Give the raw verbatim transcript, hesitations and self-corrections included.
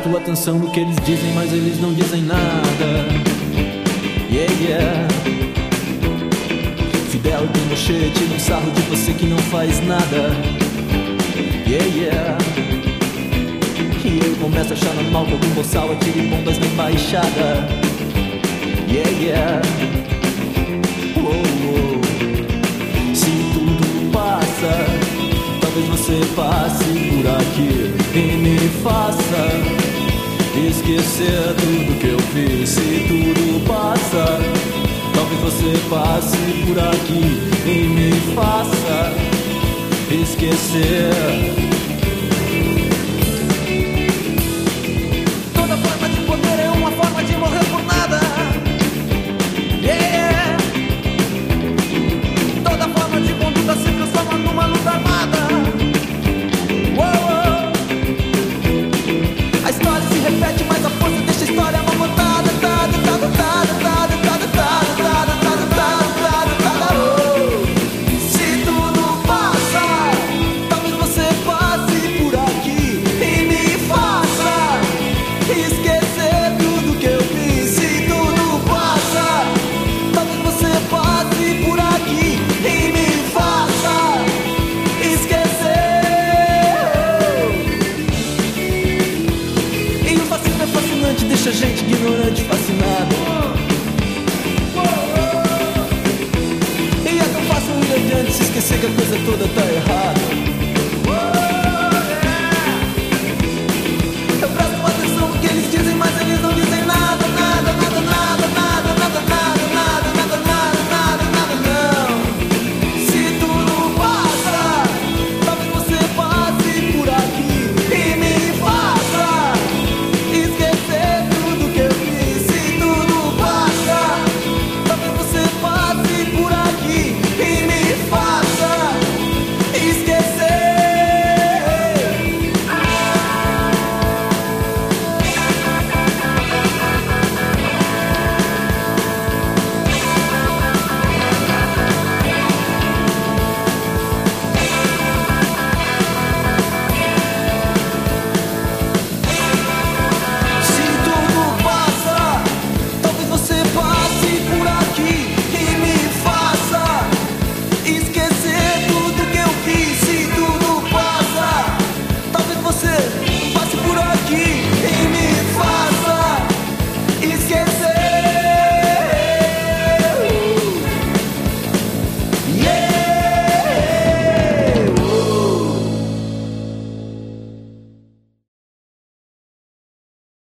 Presto atenção no que eles dizem, mas eles não dizem nada. Yeah, yeah. Fidel tem mochê, tira um sarro de você que não faz nada. Yeah, yeah. E eu começo a achar normal que algum boçal atire bombas na embaixada. Yeah, yeah. Oh, oh. Se tudo passa, talvez você passe por aqui e me faça esquecer tudo que eu fiz. Se tudo passa, talvez você passe por aqui e me faça esquecer. Toda forma de poder é uma forma de morrer por nada. Yeah. Toda forma de conduta se transforma numa luta armada. Uou. A história se repete, mas a força deixa a história mal contada. Tada, tada, tada, tada, tada, tada, tada, tada, tada, tada, oh. Se tudo passa, talvez você passe por aqui e me faça esquecer tudo que eu fiz. Se tudo passa, talvez você passe por aqui e me faça esquecer. E o fascismo é fascinante, deixa a gente ignorante, fascinado. E é tão fácil ir adiante, se esquecer que a coisa toda tá errada.